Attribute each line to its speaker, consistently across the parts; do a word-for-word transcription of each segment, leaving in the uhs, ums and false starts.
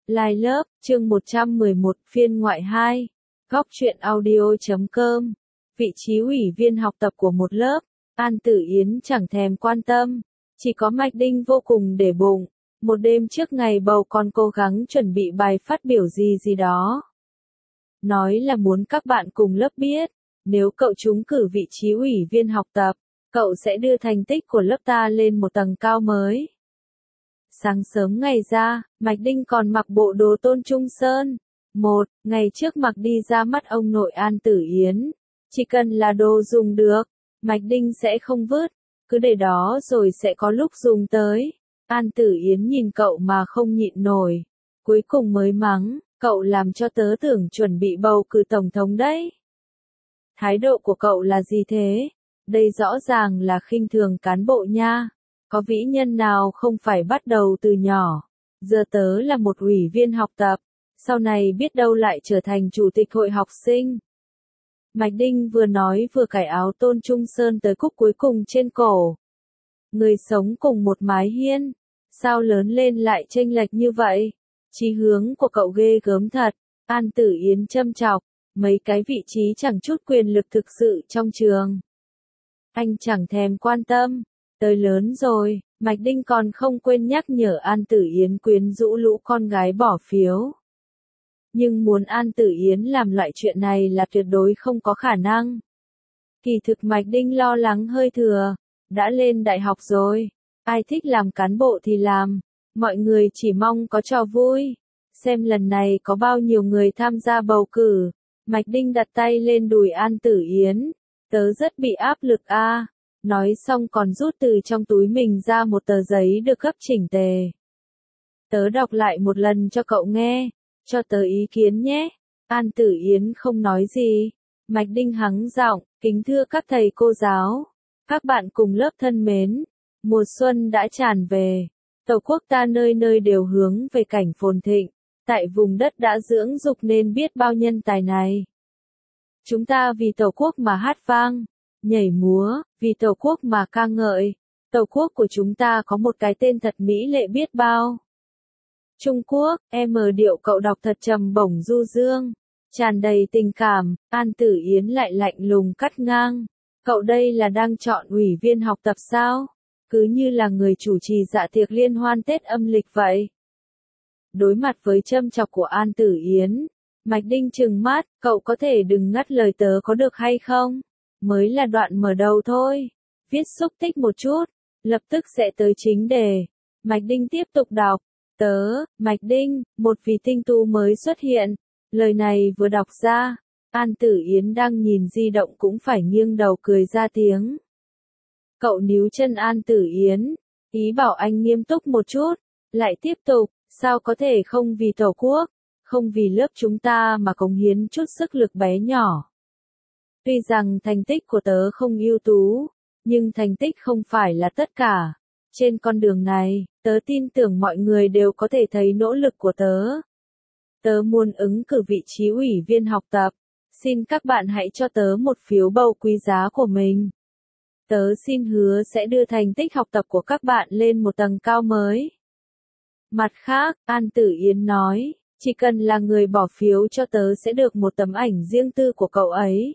Speaker 1: Lai lớp, chương một trăm mười một, phiên ngoại hai. Góc truyện audio chấm com. Vị trí ủy viên học tập của một lớp, An Tử Yến chẳng thèm quan tâm. Chỉ có Mạch Đinh vô cùng để bụng. Một đêm trước ngày bầu còn cố gắng chuẩn bị bài phát biểu gì gì đó. Nói là muốn các bạn cùng lớp biết, nếu cậu trúng cử vị trí ủy viên học tập, cậu sẽ đưa thành tích của lớp ta lên một tầng cao mới. Sáng sớm ngày ra, Mạch Đinh còn mặc bộ đồ Tôn Trung Sơn. Một, ngày trước mặc đi ra mắt ông nội An Tử Yến. Chỉ cần là đồ dùng được, Mạch Đinh sẽ không vứt, cứ để đó rồi sẽ có lúc dùng tới. An Tử Yến nhìn cậu mà không nhịn nổi. Cuối cùng mới mắng, cậu làm cho tớ tưởng chuẩn bị bầu cử tổng thống đấy. Thái độ của cậu là gì thế? Đây rõ ràng là khinh thường cán bộ nha. Có vĩ nhân nào không phải bắt đầu từ nhỏ. Giờ tớ là một ủy viên học tập, sau này biết đâu lại trở thành chủ tịch hội học sinh. Mạch Đinh vừa nói vừa cởi áo Tôn Trung Sơn tới cúc cuối cùng trên cổ. Người sống cùng một mái hiên, sao lớn lên lại chênh lệch như vậy? Chí hướng của cậu ghê gớm thật. An Tử Yến châm chọc, mấy cái vị trí chẳng chút quyền lực thực sự trong trường. Anh chẳng thèm quan tâm. Tới lớn rồi, Mạch Đinh còn không quên nhắc nhở An Tử Yến quyến rũ lũ con gái bỏ phiếu. Nhưng muốn An Tử Yến làm loại chuyện này là tuyệt đối không có khả năng. Kỳ thực Mạch Đinh lo lắng hơi thừa, đã lên đại học rồi, ai thích làm cán bộ thì làm, mọi người chỉ mong có trò vui. Xem lần này có bao nhiêu người tham gia bầu cử. Mạch Đinh đặt tay lên đùi An Tử Yến, tớ rất bị áp lực a. À. Nói xong còn rút từ trong túi mình ra một tờ giấy được gấp chỉnh tề. Tớ đọc lại một lần cho cậu nghe, cho tớ ý kiến nhé. An Tử Yến không nói gì. Mạch Đinh hắng giọng, kính thưa các thầy cô giáo, các bạn cùng lớp thân mến, mùa xuân đã tràn về, Tổ quốc ta nơi nơi đều hướng về cảnh phồn thịnh, tại vùng đất đã dưỡng dục nên biết bao nhân tài này. Chúng ta vì Tổ quốc mà hát vang, nhảy múa, vì Tổ quốc mà ca ngợi. Tổ quốc của chúng ta có một cái tên thật mỹ lệ biết bao. Trung Quốc, em điệu cậu đọc thật trầm bổng du dương, tràn đầy tình cảm. An Tử Yến lại lạnh lùng cắt ngang. Cậu đây là đang chọn ủy viên học tập sao? Cứ như là người chủ trì dạ tiệc liên hoan Tết âm lịch vậy. Đối mặt với châm chọc của An Tử Yến, Mạch Đinh trừng mắt, cậu có thể đừng ngắt lời tớ có được hay không? Mới là đoạn mở đầu thôi. Viết xúc tích một chút, lập tức sẽ tới chính đề. Mạch Đinh tiếp tục đọc. Tớ, Mạch Đinh, một vị tinh tú mới xuất hiện. Lời này vừa đọc ra, An Tử Yến đang nhìn di động cũng phải nghiêng đầu cười ra tiếng. Cậu níu chân An Tử Yến, ý bảo anh nghiêm túc một chút, lại tiếp tục, sao có thể không vì Tổ quốc, không vì lớp chúng ta mà cống hiến chút sức lực bé nhỏ. Tuy rằng thành tích của tớ không ưu tú, nhưng thành tích không phải là tất cả. Trên con đường này, tớ tin tưởng mọi người đều có thể thấy nỗ lực của tớ. Tớ muốn ứng cử vị trí ủy viên học tập. Xin các bạn hãy cho tớ một phiếu bầu quý giá của mình. Tớ xin hứa sẽ đưa thành tích học tập của các bạn lên một tầng cao mới. Mặt khác, An Tử Yến nói, chỉ cần là người bỏ phiếu cho tớ sẽ được một tấm ảnh riêng tư của cậu ấy.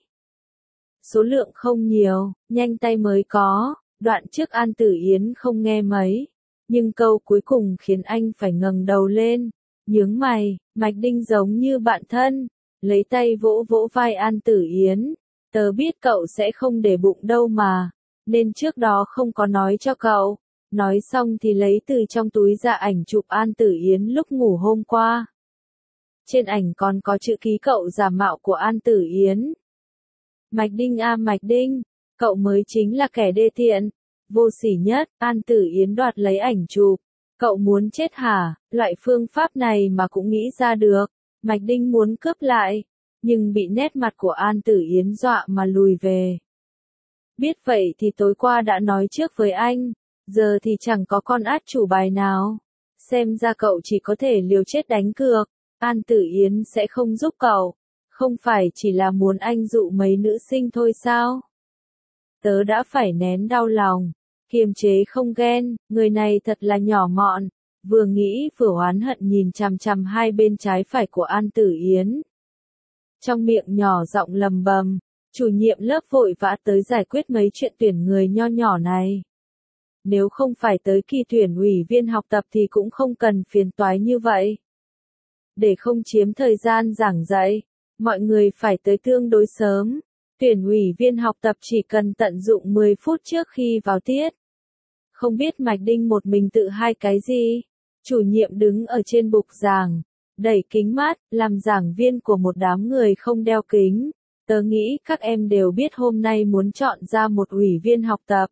Speaker 1: Số lượng không nhiều, nhanh tay mới có. Đoạn trước An Tử Yến không nghe mấy, nhưng câu cuối cùng khiến anh phải ngẩng đầu lên, nhướng mày. Mạch Đinh giống như bạn thân, lấy tay vỗ vỗ vai An Tử Yến, tớ biết cậu sẽ không để bụng đâu mà, nên trước đó không có nói cho cậu. Nói xong thì lấy từ trong túi ra ảnh chụp An Tử Yến lúc ngủ hôm qua. Trên ảnh còn có chữ ký cậu giả mạo của An Tử Yến. Mạch Đinh a Mạch Đinh, cậu mới chính là kẻ đê tiện, vô sỉ nhất. An Tử Yến đoạt lấy ảnh chụp. Cậu muốn chết hả? Loại phương pháp này mà cũng nghĩ ra được. Mạch Đinh muốn cướp lại, nhưng bị nét mặt của An Tử Yến dọa mà lùi về. Biết vậy thì tối qua đã nói trước với anh, giờ thì chẳng có con át chủ bài nào. Xem ra cậu chỉ có thể liều chết đánh cược. An Tử Yến sẽ không giúp cậu. Không phải chỉ là muốn anh dụ mấy nữ sinh thôi sao? Tớ đã phải nén đau lòng, kiềm chế không ghen, người này thật là nhỏ mọn, Vừa nghĩ vừa oán hận nhìn chằm chằm hai bên trái phải của An Tử Yến. Trong miệng nhỏ giọng lầm bầm, chủ nhiệm lớp vội vã tới giải quyết mấy chuyện tuyển người nho nhỏ này. Nếu không phải tới kỳ tuyển ủy viên học tập thì cũng không cần phiền toái như vậy. Để không chiếm thời gian giảng dạy, mọi người phải tới tương đối sớm. Tuyển ủy viên học tập chỉ cần tận dụng mười phút trước khi vào tiết. Không biết Mạch Đinh một mình tự hai cái gì? Chủ nhiệm đứng ở trên bục giảng, đẩy kính mát, làm giảng viên của một đám người không đeo kính. Tớ nghĩ các em đều biết hôm nay muốn chọn ra một ủy viên học tập.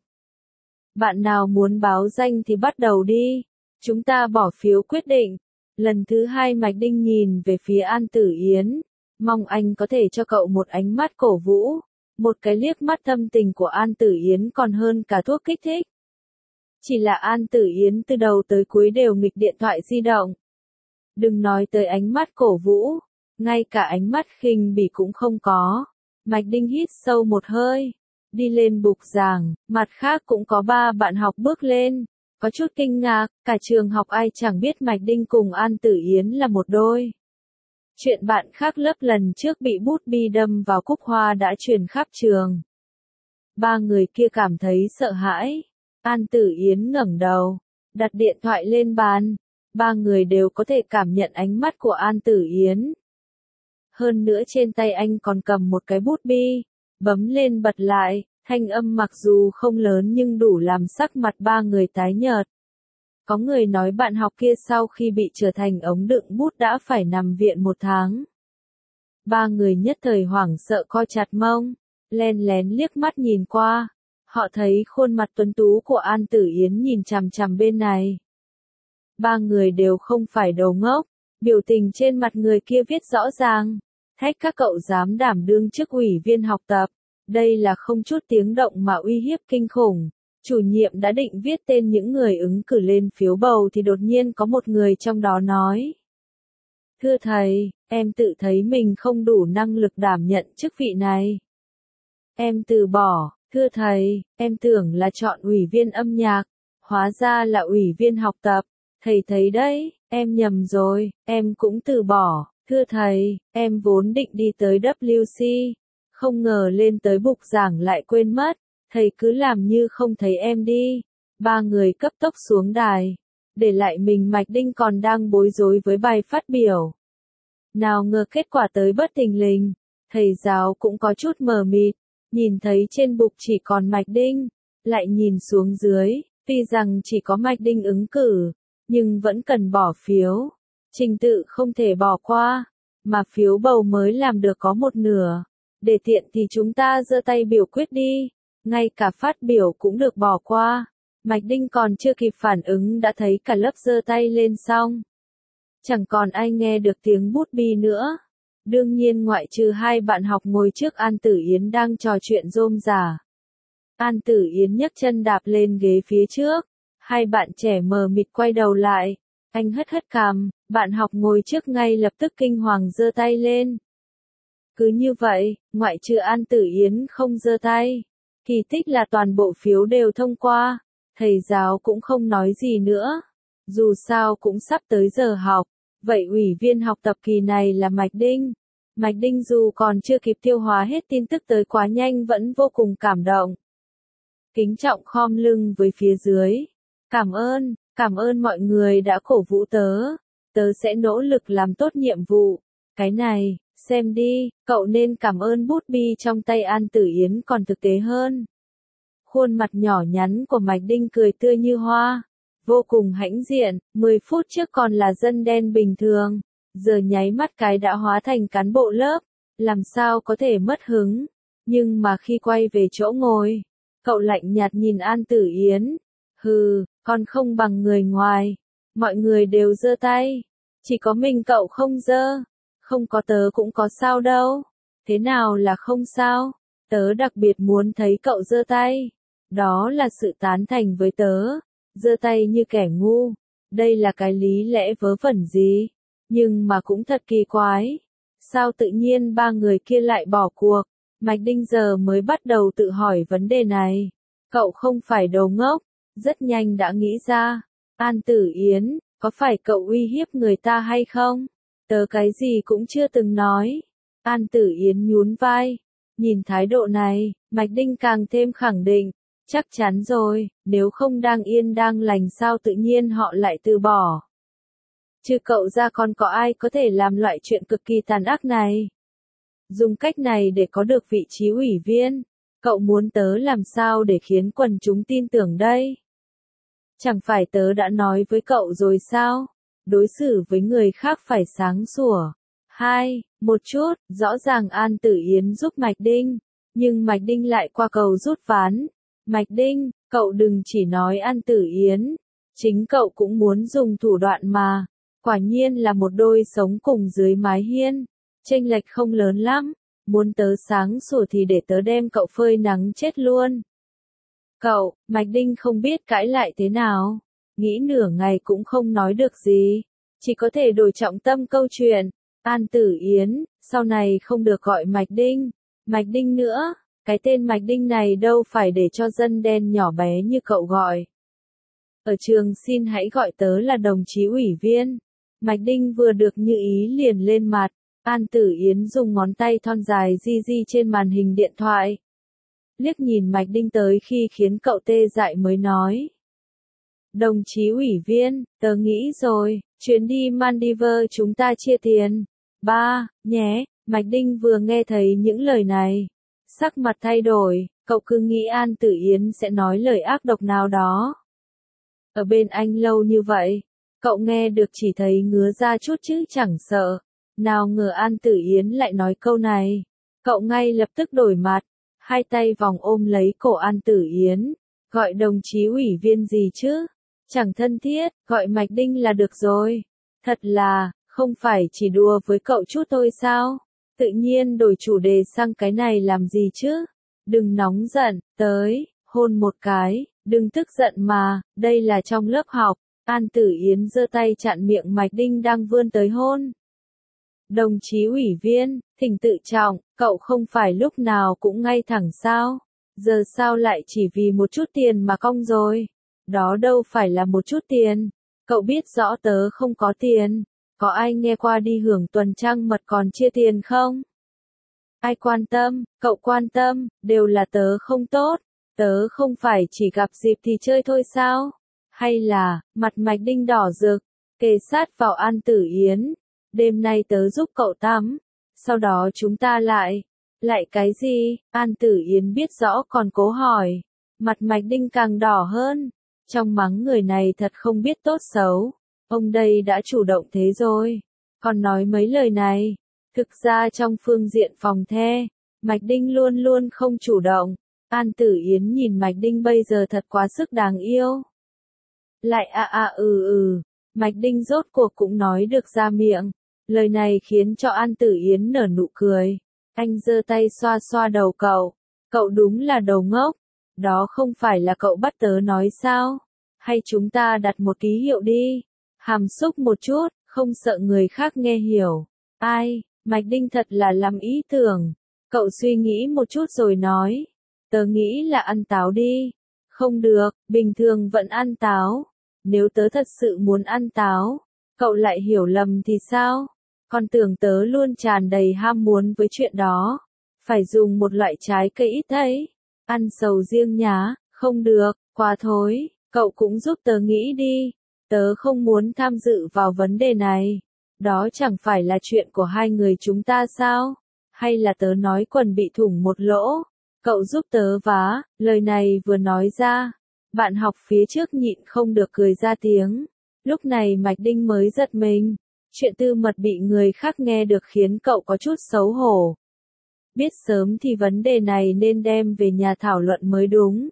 Speaker 1: Bạn nào muốn báo danh thì bắt đầu đi. Chúng ta bỏ phiếu quyết định. Lần thứ hai Mạch Đinh nhìn về phía An Tử Yến. Mong anh có thể cho cậu một ánh mắt cổ vũ. Một cái liếc mắt thâm tình của An Tử Yến còn hơn cả thuốc kích thích. Chỉ là An Tử Yến từ đầu tới cuối đều nghịch điện thoại di động. Đừng nói tới ánh mắt cổ vũ, ngay cả ánh mắt khinh bỉ cũng không có. Mạch Đinh hít sâu một hơi, đi lên bục giảng, mặt khác cũng có ba bạn học bước lên. Có chút kinh ngạc, cả trường học ai chẳng biết Mạch Đinh cùng An Tử Yến là một đôi. Chuyện bạn khác lớp lần trước bị bút bi đâm vào cúc hoa đã truyền khắp trường. Ba người kia cảm thấy sợ hãi. An Tử Yến ngẩng đầu, đặt điện thoại lên bàn. Ba người đều có thể cảm nhận ánh mắt của An Tử Yến. Hơn nữa trên tay anh còn cầm một cái bút bi, bấm lên bật lại, thanh âm mặc dù không lớn nhưng đủ làm sắc mặt ba người tái nhợt. Có người nói bạn học kia sau khi bị trở thành ống đựng bút đã phải nằm viện một tháng. Ba người nhất thời hoảng sợ co chặt mông, len lén liếc mắt nhìn qua. Họ thấy khuôn mặt tuấn tú của An Tử Yến nhìn chằm chằm bên này. Ba người đều không phải đầu ngốc, biểu tình trên mặt người kia viết rõ ràng. Thách các cậu dám đảm đương chức ủy viên học tập. Đây là không chút tiếng động mà uy hiếp kinh khủng. Chủ nhiệm đã định viết tên những người ứng cử lên phiếu bầu thì đột nhiên có một người trong đó nói. Thưa thầy, em tự thấy mình không đủ năng lực đảm nhận chức vị này. Em từ bỏ. Thưa thầy, em tưởng là chọn ủy viên âm nhạc, hóa ra là ủy viên học tập. Thầy thấy đấy, em nhầm rồi, em cũng từ bỏ. Thưa thầy, em vốn định đi tới W C, không ngờ lên tới bục giảng lại quên mất. Thầy cứ làm như không thấy em đi. Ba người cấp tốc xuống đài, để lại mình Mạch Đinh còn đang bối rối với bài phát biểu. Nào ngờ kết quả tới bất thình lình, thầy giáo cũng có chút mờ mịt. Nhìn thấy trên bục chỉ còn Mạch Đinh, lại nhìn xuống dưới, tuy rằng chỉ có Mạch Đinh ứng cử, nhưng vẫn cần bỏ phiếu. Trình tự không thể bỏ qua, mà phiếu bầu mới làm được có một nửa. Để tiện thì chúng ta giơ tay biểu quyết đi, ngay cả phát biểu cũng được bỏ qua. Mạch Đinh còn chưa kịp phản ứng đã thấy cả lớp giơ tay lên xong. Chẳng còn ai nghe được tiếng bút bi nữa. Đương nhiên ngoại trừ hai bạn học ngồi trước An Tử Yến đang trò chuyện rôm rả. An Tử Yến nhấc chân đạp lên ghế phía trước. Hai bạn trẻ mờ mịt quay đầu lại. Anh hất hất cằm, bạn học ngồi trước ngay lập tức kinh hoàng giơ tay lên. Cứ như vậy, ngoại trừ An Tử Yến không giơ tay. Kỳ tích là toàn bộ phiếu đều thông qua. Thầy giáo cũng không nói gì nữa. Dù sao cũng sắp tới giờ học. Vậy ủy viên học tập kỳ này là Mạch Đinh. Mạch Đinh dù còn chưa kịp tiêu hóa hết tin tức tới quá nhanh vẫn vô cùng cảm động. Kính trọng khom lưng với phía dưới. Cảm ơn, cảm ơn mọi người đã cổ vũ tớ. Tớ sẽ nỗ lực làm tốt nhiệm vụ. Cái này, xem đi, cậu nên cảm ơn bút bi trong tay An Tử Yến còn thực tế hơn. Khuôn mặt nhỏ nhắn của Mạch Đinh cười tươi như hoa. Vô cùng hãnh diện, mười phút trước còn là dân đen bình thường, giờ nháy mắt cái đã hóa thành cán bộ lớp, làm sao có thể mất hứng. Nhưng mà khi quay về chỗ ngồi, cậu lạnh nhạt nhìn An Tử Yến. Hừ, còn không bằng người ngoài. Mọi người đều giơ tay, chỉ có mình cậu không giơ. Không có tớ cũng có sao đâu. Thế nào là không sao? Tớ đặc biệt muốn thấy cậu giơ tay. Đó là sự tán thành với tớ. Giơ tay như kẻ ngu. Đây là cái lý lẽ vớ vẩn gì? Nhưng mà cũng thật kỳ quái. Sao tự nhiên ba người kia lại bỏ cuộc? Mạch Đinh giờ mới bắt đầu tự hỏi vấn đề này. Cậu không phải đồ ngốc. Rất nhanh đã nghĩ ra. An Tử Yến, Có phải cậu uy hiếp người ta hay không? Tớ cái gì cũng chưa từng nói. An Tử Yến nhún vai. Nhìn thái độ này, Mạch Đinh càng thêm khẳng định. Chắc chắn rồi, nếu không đang yên đang lành sao tự nhiên họ lại từ bỏ. Chứ cậu ra còn có ai có thể làm loại chuyện cực kỳ tàn ác này. Dùng cách này để có được vị trí ủy viên. Cậu muốn tớ làm sao để khiến quần chúng tin tưởng đây? Chẳng phải tớ đã nói với cậu rồi sao? Đối xử với người khác phải sáng sủa. Hai, một chút, rõ ràng An Tử Yến giúp Mạch Đinh. Nhưng Mạch Đinh lại qua cầu rút ván. Mạch Đinh, cậu đừng chỉ nói An Tử Yến. Chính cậu cũng muốn dùng thủ đoạn mà. Quả nhiên là một đôi sống cùng dưới mái hiên. Chênh lệch không lớn lắm. Muốn tớ sáng sủa thì để tớ đem cậu phơi nắng chết luôn. Cậu, Mạch Đinh không biết cãi lại thế nào. Nghĩ nửa ngày cũng không nói được gì. Chỉ có thể đổi trọng tâm câu chuyện. An Tử Yến, sau này không được gọi Mạch Đinh. Mạch Đinh nữa. Cái tên Mạch Đinh này đâu phải để cho dân đen nhỏ bé như cậu gọi. Ở trường xin hãy gọi tớ là đồng chí ủy viên. Mạch Đinh vừa được như ý liền lên mặt. An Tử Yến dùng ngón tay thon dài di di trên màn hình điện thoại. Liếc nhìn Mạch Đinh tới khi khiến cậu tê dại mới nói. Đồng chí ủy viên, tớ nghĩ rồi, chuyến đi Maldives chúng ta chia tiền. Ba, nhé, Mạch Đinh vừa nghe thấy những lời này. Sắc mặt thay đổi, cậu cứ nghĩ An Tử Yến sẽ nói lời ác độc nào đó. Ở bên anh lâu như vậy, cậu nghe được chỉ thấy ngứa ra chút chứ chẳng sợ. Nào ngờ An Tử Yến lại nói câu này. Cậu ngay lập tức đổi mặt, hai tay vòng ôm lấy cổ An Tử Yến. Gọi đồng chí ủy viên gì chứ? Chẳng thân thiết, gọi Mạch Đinh là được rồi. Thật là, không phải chỉ đùa với cậu chút thôi sao? Tự nhiên đổi chủ đề sang cái này làm gì chứ? Đừng nóng giận, tới, hôn một cái, đừng tức giận mà, đây là trong lớp học. An Tử Yến giơ tay chặn miệng Mạch Đinh đang vươn tới hôn. Đồng chí ủy viên, thỉnh tự trọng, cậu không phải lúc nào cũng ngay thẳng sao? Giờ sao lại chỉ vì một chút tiền mà cong rồi? Đó đâu phải là một chút tiền. Cậu biết rõ tớ không có tiền. Có ai nghe qua đi hưởng tuần trăng mật còn chia tiền không? Ai quan tâm, cậu quan tâm, đều là tớ không tốt. Tớ không phải chỉ gặp dịp thì chơi thôi sao? Hay là, mặt Mạch Đinh đỏ rực, kề sát vào An Tử Yến. Đêm nay tớ giúp cậu tắm. Sau đó chúng ta lại. Lại cái gì? An Tử Yến biết rõ còn cố hỏi. Mặt Mạch Đinh càng đỏ hơn. Trong mắng người này thật không biết tốt xấu. Ông đây đã chủ động thế rồi. Còn nói mấy lời này. Thực ra trong phương diện phòng the, Mạch Đinh luôn luôn không chủ động. An Tử Yến nhìn Mạch Đinh bây giờ thật quá sức đáng yêu. Lại à à ừ ừ. Mạch Đinh rốt cuộc cũng nói được ra miệng. Lời này khiến cho An Tử Yến nở nụ cười. Anh giơ tay xoa xoa đầu cậu. Cậu đúng là đầu ngốc. Đó không phải là cậu bắt tớ nói sao? Hay chúng ta đặt một ký hiệu đi. Hàm xúc một chút, không sợ người khác nghe hiểu. Ai, Mạch Đinh thật là lắm ý tưởng. Cậu suy nghĩ một chút rồi nói. Tớ nghĩ là ăn táo đi. Không được, bình thường vẫn ăn táo. Nếu tớ thật sự muốn ăn táo, cậu lại hiểu lầm thì sao? Còn tưởng tớ luôn tràn đầy ham muốn với chuyện đó. Phải dùng một loại trái cây ít thấy. Ăn sầu riêng nhá, không được, quá thối. Cậu cũng giúp tớ nghĩ đi. Tớ không muốn tham dự vào vấn đề này. Đó chẳng phải là chuyện của hai người chúng ta sao? Hay là tớ nói quần bị thủng một lỗ? Cậu giúp tớ vá, lời này vừa nói ra. Bạn học phía trước nhịn không được cười ra tiếng. Lúc này Mạch Đinh mới giật mình. Chuyện tư mật bị người khác nghe được khiến cậu có chút xấu hổ. Biết sớm thì vấn đề này nên đem về nhà thảo luận mới đúng.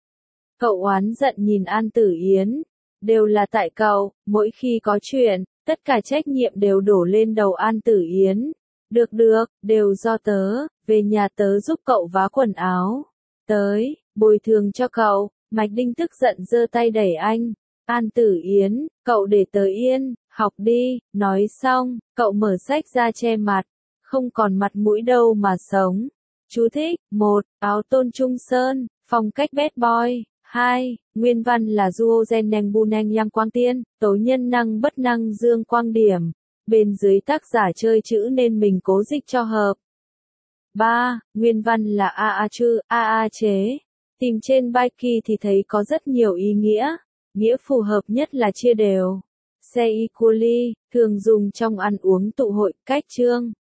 Speaker 1: Cậu oán giận nhìn An Tử Yến. Đều là tại cậu, mỗi khi có chuyện, tất cả trách nhiệm đều đổ lên đầu An Tử Yến. Được được, đều do tớ, về nhà tớ giúp cậu vá quần áo. Tới, bồi thường cho cậu. Mạch Đinh tức giận giơ tay đẩy anh. An Tử Yến, cậu để tớ yên, học đi. Nói xong, cậu mở sách ra che mặt. Không còn mặt mũi đâu mà sống. Chú thích, một, áo tôn trung sơn, phong cách bad boy. hai. Nguyên văn là duo gen neng bu neng yang quang tiên, tố nhân năng bất năng dương quang điểm. Bên dưới tác giả chơi chữ nên mình cố dịch cho hợp. ba. Nguyên văn là a a chư, a a chế. Tìm trên Baiki thì thấy có rất nhiều ý nghĩa. Nghĩa phù hợp nhất là chia đều. Se equally, thường dùng trong ăn uống tụ hội, cách chương.